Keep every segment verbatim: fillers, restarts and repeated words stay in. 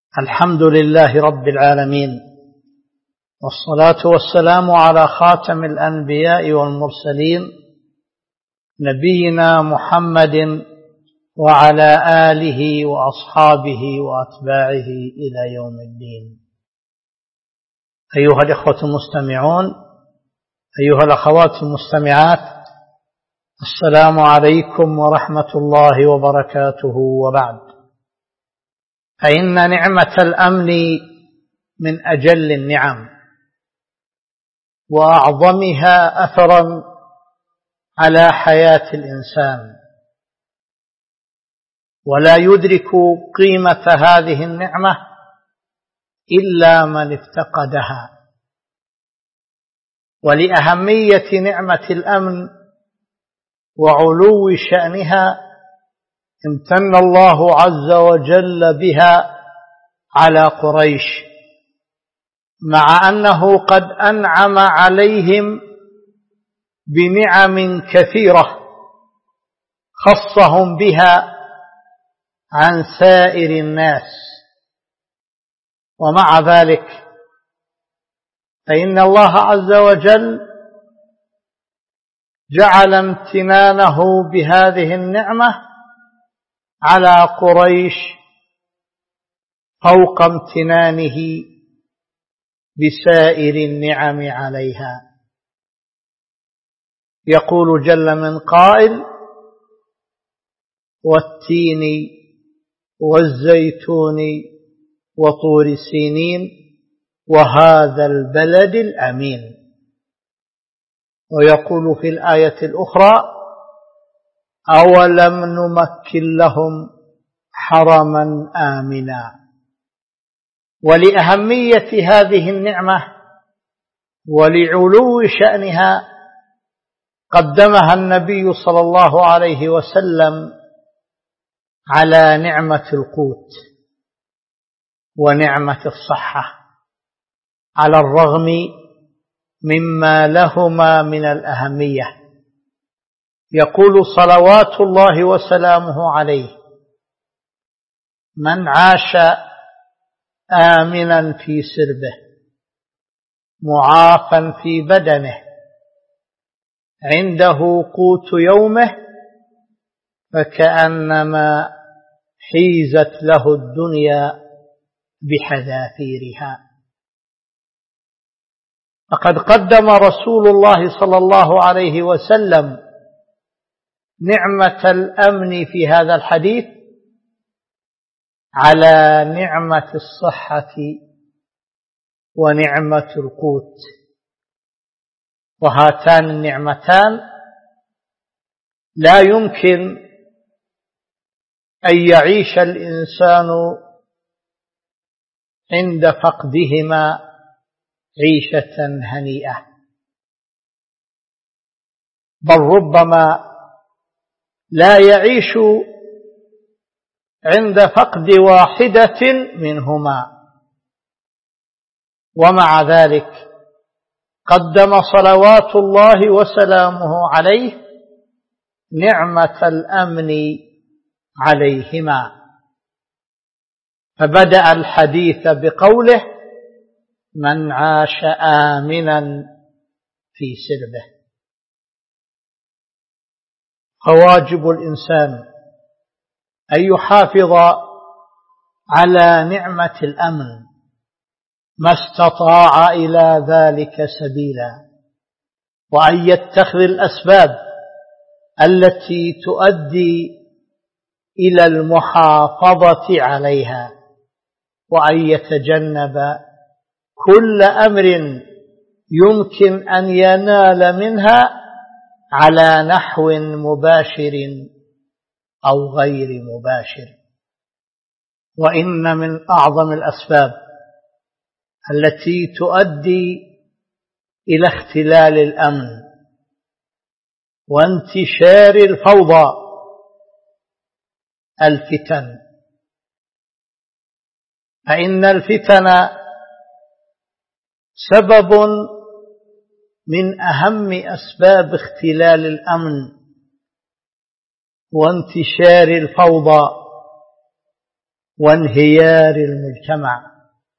الحمد لله رب العالمين، والصلاة والسلام على خاتم الأنبياء والمرسلين نبينا محمد وعلى آله وأصحابه وأتباعه إلى يوم الدين. أيها الإخوة المستمعون، أيها الأخوات المستمعات، السلام عليكم ورحمة الله وبركاته. وبعد، فإن نعمة الأمن من أجل النعم وأعظمها أثرا على حياة الإنسان، ولا يدرك قيمة هذه النعمة إلا من افتقدها. ولأهمية نعمة الأمن وعلو شأنها امتن الله عز وجل بها على قريش، مع أنه قد أنعم عليهم بنعم كثيرة خصهم بها عن سائر الناس. ومع ذلك فإن الله عز وجل جعل امتنانه بهذه النعمة على قريش فوق امتنانه بسائر النعم عليها. يقول جل من قائل: والتين والزيتون وطور سينين وهذا البلد الأمين. ويقول في الآية الأخرى: أولم نمكن لهم حرما آمنا. ولأهمية هذه النعمة ولعلو شأنها قدمها النبي صلى الله عليه وسلم على نعمة القوت ونعمة الصحة، على الرغم مما لهما من الأهمية. يقول صلوات الله وسلامه عليه: من عاش آمنا في سربه معافا في بدنه عنده قوت يومه فكأنما حيزت له الدنيا بحذافيرها. فقد قدم رسول الله صلى الله عليه وسلم نعمة الأمن في هذا الحديث على نعمة الصحة ونعمة القوت، وهاتان النعمتان لا يمكن أن يعيش الإنسان عند فقدهما عيشة هنيئة، بل ربما لا يعيش عند فقد واحدة منهما. ومع ذلك قدم صلوات الله وسلامه عليه نعمة الأمن عليهما، فبدأ الحديث بقوله: من عاش آمنا في سربه. فواجب الإنسان أن يحافظ على نعمة الأمن ما استطاع إلى ذلك سبيلا، وأن يتخذ الأسباب التي تؤدي إلى المحافظة عليها، وأن يتجنب كل أمر يمكن أن ينال منها على نحو مباشر أو غير مباشر. وإن من أعظم الأسباب التي تؤدي إلى اختلال الأمن وانتشار الفوضى الفتن، فإن الفتن سبب من أهم أسباب اختلال الأمن وانتشار الفوضى وانهيار المجتمع.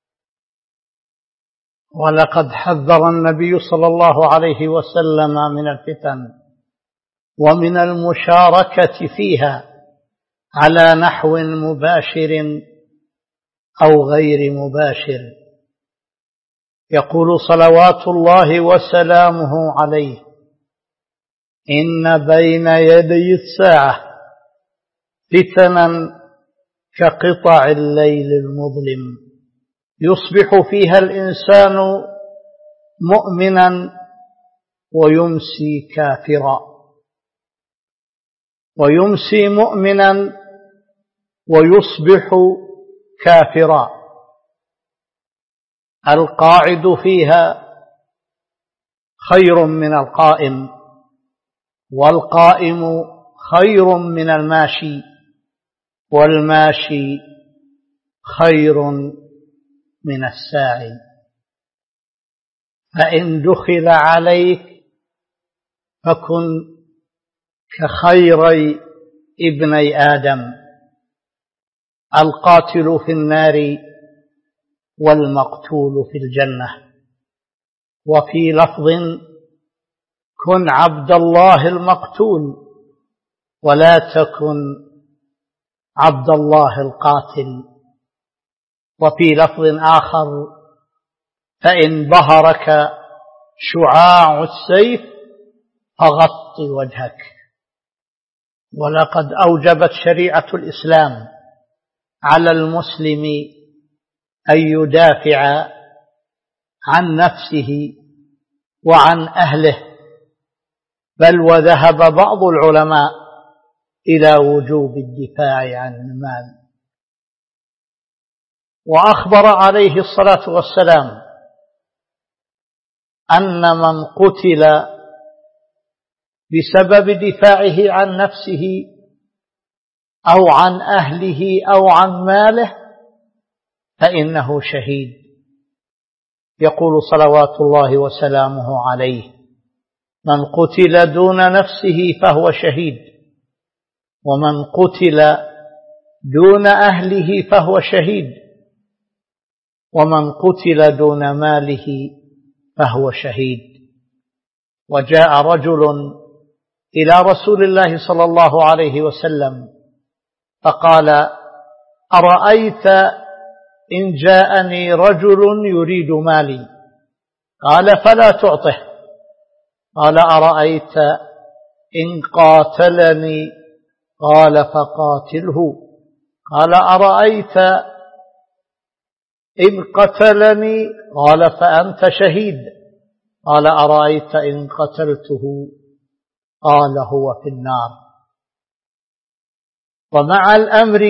ولقد حذر النبي صلى الله عليه وسلم من الفتن ومن المشاركة فيها على نحو مباشر أو غير مباشر. يقول صلوات الله وسلامه عليه: إن بين يدي الساعة فتنا كقطع الليل المظلم يصبح فيها الإنسان مؤمنا ويمسي كافرا، ويمسي مؤمنا ويصبح كافرا. القاعد فيها خير من القائم، والقائم خير من الماشي، والماشي خير من الساعي. فإن دخل عليك فكن كخيري ابني آدم، القاتل في النار والمقتول في الجنة. وفي لفظ: كن عبد الله المقتول ولا تكن عبد الله القاتل. وفي لفظ آخر: فإن بهرك شعاع السيف فغط وجهك. ولقد أوجبت شريعة الإسلام على المسلم أن يدافع عن نفسه وعن أهله، بل وذهب بعض العلماء إلى وجوب الدفاع عن المال. وأخبر عليه الصلاة والسلام أن من قتل بسبب دفاعه عن نفسه أو عن أهله أو عن ماله فإنه شهيد. يقول صلوات الله وسلامه عليه: من قتل دون نفسه فهو شهيد، ومن قتل دون أهله فهو شهيد، ومن قتل دون ماله فهو شهيد. وجاء رجل إلى رسول الله صلى الله عليه وسلم فقال: أرأيت إن جاءني رجل يريد مالي؟ قال: فلا تعطه. قال: أرأيت إن قاتلني؟ قال: فقاتله. قال: أرأيت إن قتلني؟ قال: فأنت شهيد. قال: أرأيت إن قتلته؟ قال: هو في النار. ومع الأمر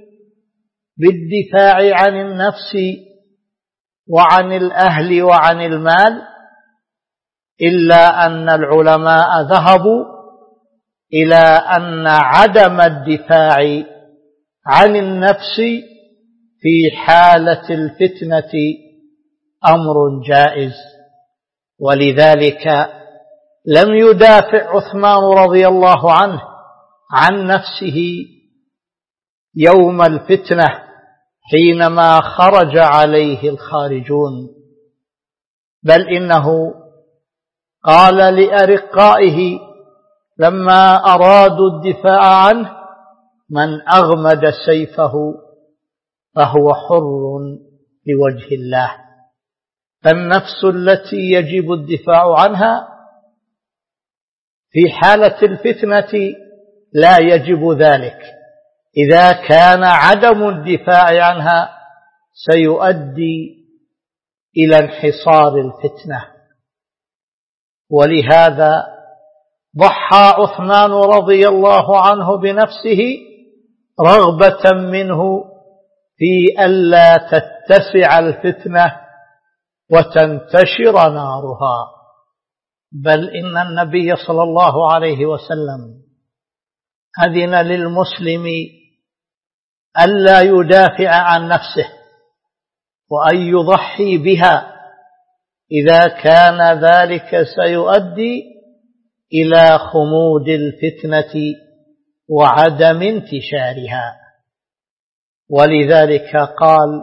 بالدفاع عن النفس وعن الأهل وعن المال، إلا أن العلماء ذهبوا إلى أن عدم الدفاع عن النفس في حالة الفتنة أمر جائز. ولذلك لم يدافع عثمان رضي الله عنه عن نفسه يوم الفتنة حينما خرج عليه الخارجون، بل إنه قال لأرقائه لما أرادوا الدفاع عنه: من أغمد سيفه فهو حر لوجه الله. فالنفس التي يجب الدفاع عنها في حالة الفتنة لا يجب ذلك، إذا كان عدم الدفاع عنها سيؤدي إلى انحصار الفتنة. ولهذا ضحى عثمان رضي الله عنه بنفسه رغبة منه في ألا تتسع الفتنة وتنتشر نارها. بل إن النبي صلى الله عليه وسلم أذن للمسلم ألا يدافع عن نفسه وأن يضحي بها إذا كان ذلك سيؤدي إلى خمود الفتنة وعدم انتشارها. ولذلك قال: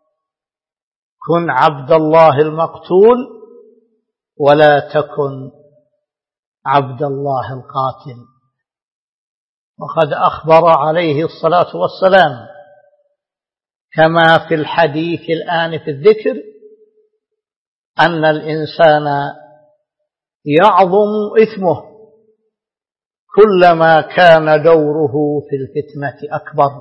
كن عبد الله المقتول ولا تكن عبد الله القاتل. وقد أخبر عليه الصلاة والسلام كما في الحديث الآن في الذكر أن الإنسان يعظم إثمه كلما كان دوره في الفتنة أكبر،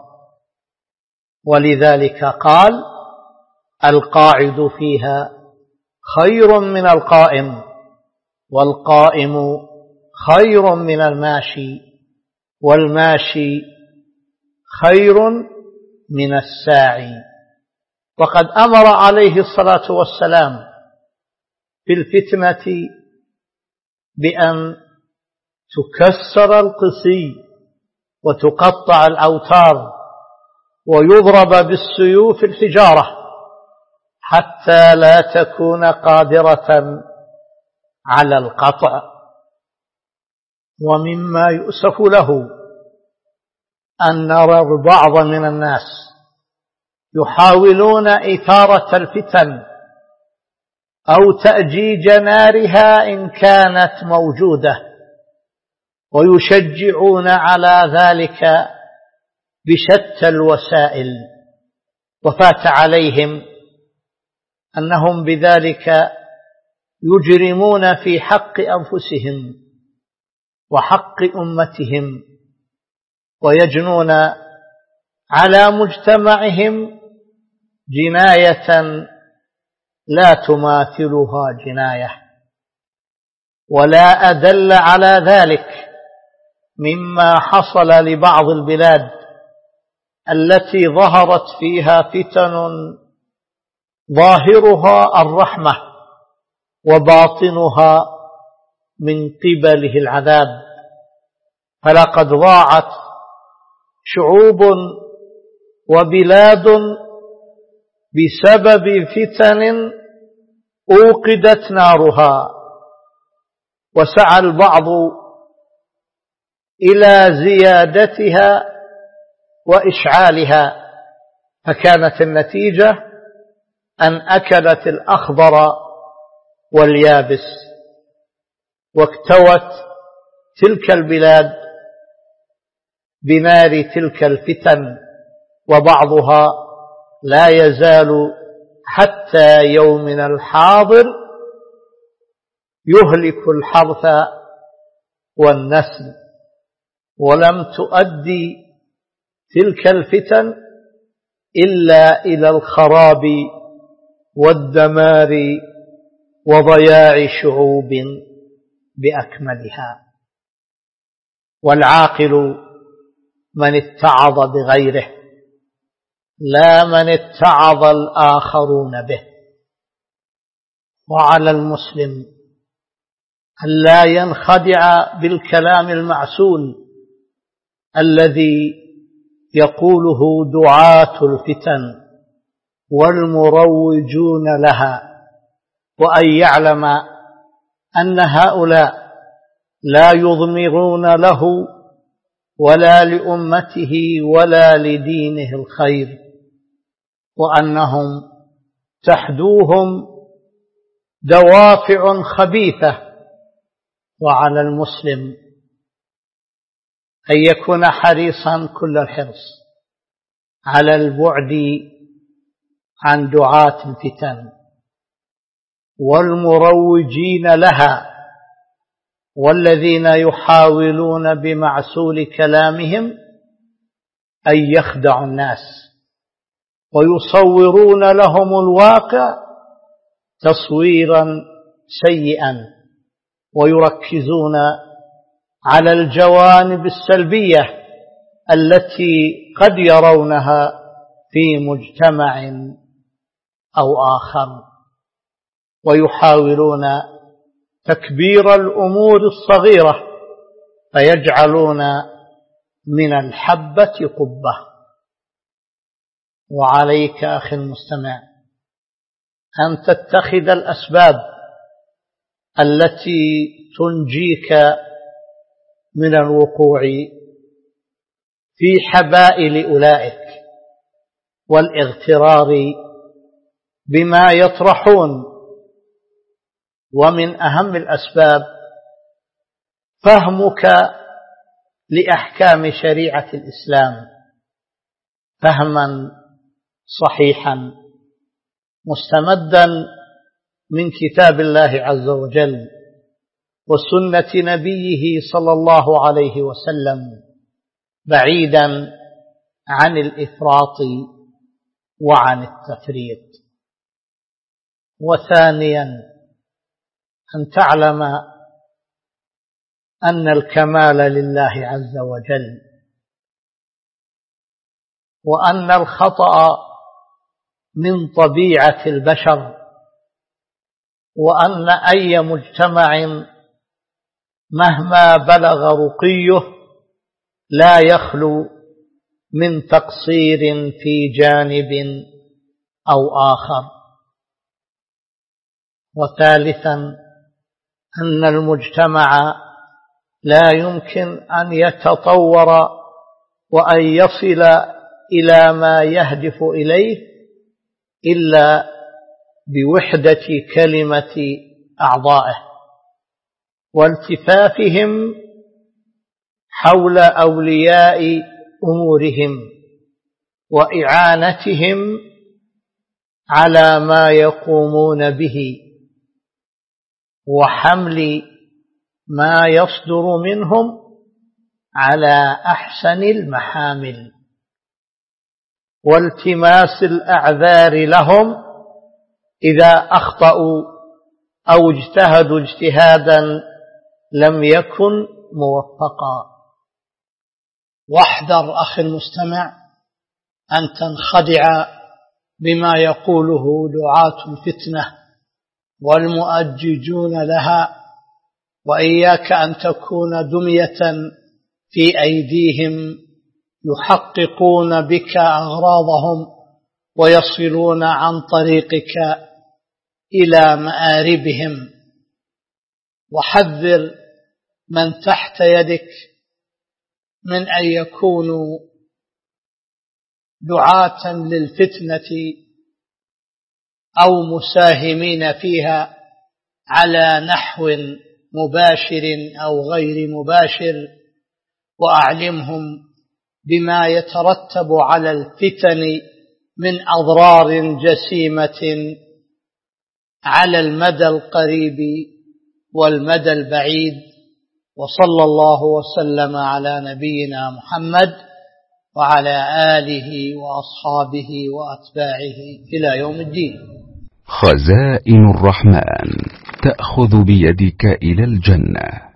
ولذلك قال: القاعد فيها خير من القائم، والقائم خير من الماشي، والماشي خير من الساعي. وقد أمر عليه الصلاة والسلام في الفتنة بأن تكسر القصي وتقطع الأوتار ويضرب بالسيوف الحجارة حتى لا تكون قادرة على القطع. ومما يؤسف له أن نرى البعض من الناس يحاولون إثارة الفتن أو تأجيج نارها إن كانت موجودة، ويشجعون على ذلك بشتى الوسائل، وفات عليهم أنهم بذلك يجرمون في حق أنفسهم وحق أمتهم، ويجنون على مجتمعهم جناية لا تماثلها جناية. ولا أدل على ذلك مما حصل لبعض البلاد التي ظهرت فيها فتن ظاهرها الرحمة وباطنها من قبله العذاب. فلقد ضاعت شعوب وبلاد بسبب فتن أوقدت نارها، وسعى البعض إلى زيادتها وإشعالها، فكانت النتيجة أن أكلت الأخضر واليابس، واكتوت تلك البلاد بنار تلك الفتن، وبعضها لا يزال حتى يومنا الحاضر يهلك الحرث والنسل. ولم تؤدي تلك الفتن إلا إلى الخراب والدمار وضياع شعوب بأكملها. والعاقل من اتعظ بغيره لا من اتعظ الآخرون به. وعلى المسلم أن لا ينخدع بالكلام المعسول الذي يقوله دعاة الفتن والمروجون لها، وأن يعلم أن هؤلاء لا يضمرون له ولا لأمته ولا لدينه الخير، وأنهم تحدوهم دوافع خبيثة. وعلى المسلم أن يكون حريصا كل الحرص على البعد عن دعاة الفتن والمروجين لها، والذين يحاولون بمعسول كلامهم أن يخدعوا الناس ويصورون لهم الواقع تصويرا سيئا، ويركزون على الجوانب السلبية التي قد يرونها في مجتمع أو آخر، ويحاولون تكبير الأمور الصغيرة فيجعلون من الحبة قبة. وعليك أخي المستمع أن تتخذ الأسباب التي تنجيك من الوقوع في حبائل أولئك، والاغترار بما يطرحون. ومن أهم الأسباب فهمك لأحكام شريعة الإسلام فهما صحيحا مستمدا من كتاب الله عز وجل وسنة نبيه صلى الله عليه وسلم، بعيدا عن الإفراط وعن التفريط. وثانيا أن تعلم أن الكمال لله عز وجل، وأن الخطأ من طبيعة البشر، وأن أي مجتمع مهما بلغ رقيه لا يخلو من تقصير في جانب أو آخر. وثالثا أن المجتمع لا يمكن أن يتطور وأن يصل إلى ما يهدف إليه إلا بوحدة كلمة أعضائه والتفافهم حول أولياء أمورهم وإعانتهم على ما يقومون به وحمل ما يصدر منهم على أحسن المحامل والتماس الأعذار لهم إذا أخطأوا أو اجتهدوا اجتهادا لم يكن موفقا. واحذر أخي المستمع أن تنخدع بما يقوله دعاة الفتنة والمؤججون لها، وإياك أن تكون دمية في أيديهم يحققون بك أغراضهم ويصلون عن طريقك إلى مآربهم. وحذر من تحت يدك من أن يكونوا دعاة للفتنة أو مساهمين فيها على نحو مباشر أو غير مباشر، وأعلمهم بما يترتب على الفتن من أضرار جسيمة على المدى القريب والمدى البعيد. وصلى الله وسلم على نبينا محمد وعلى آله وأصحابه وأتباعه إلى يوم الدين. خزائن الرحمن تأخذ بيدك إلى الجنة.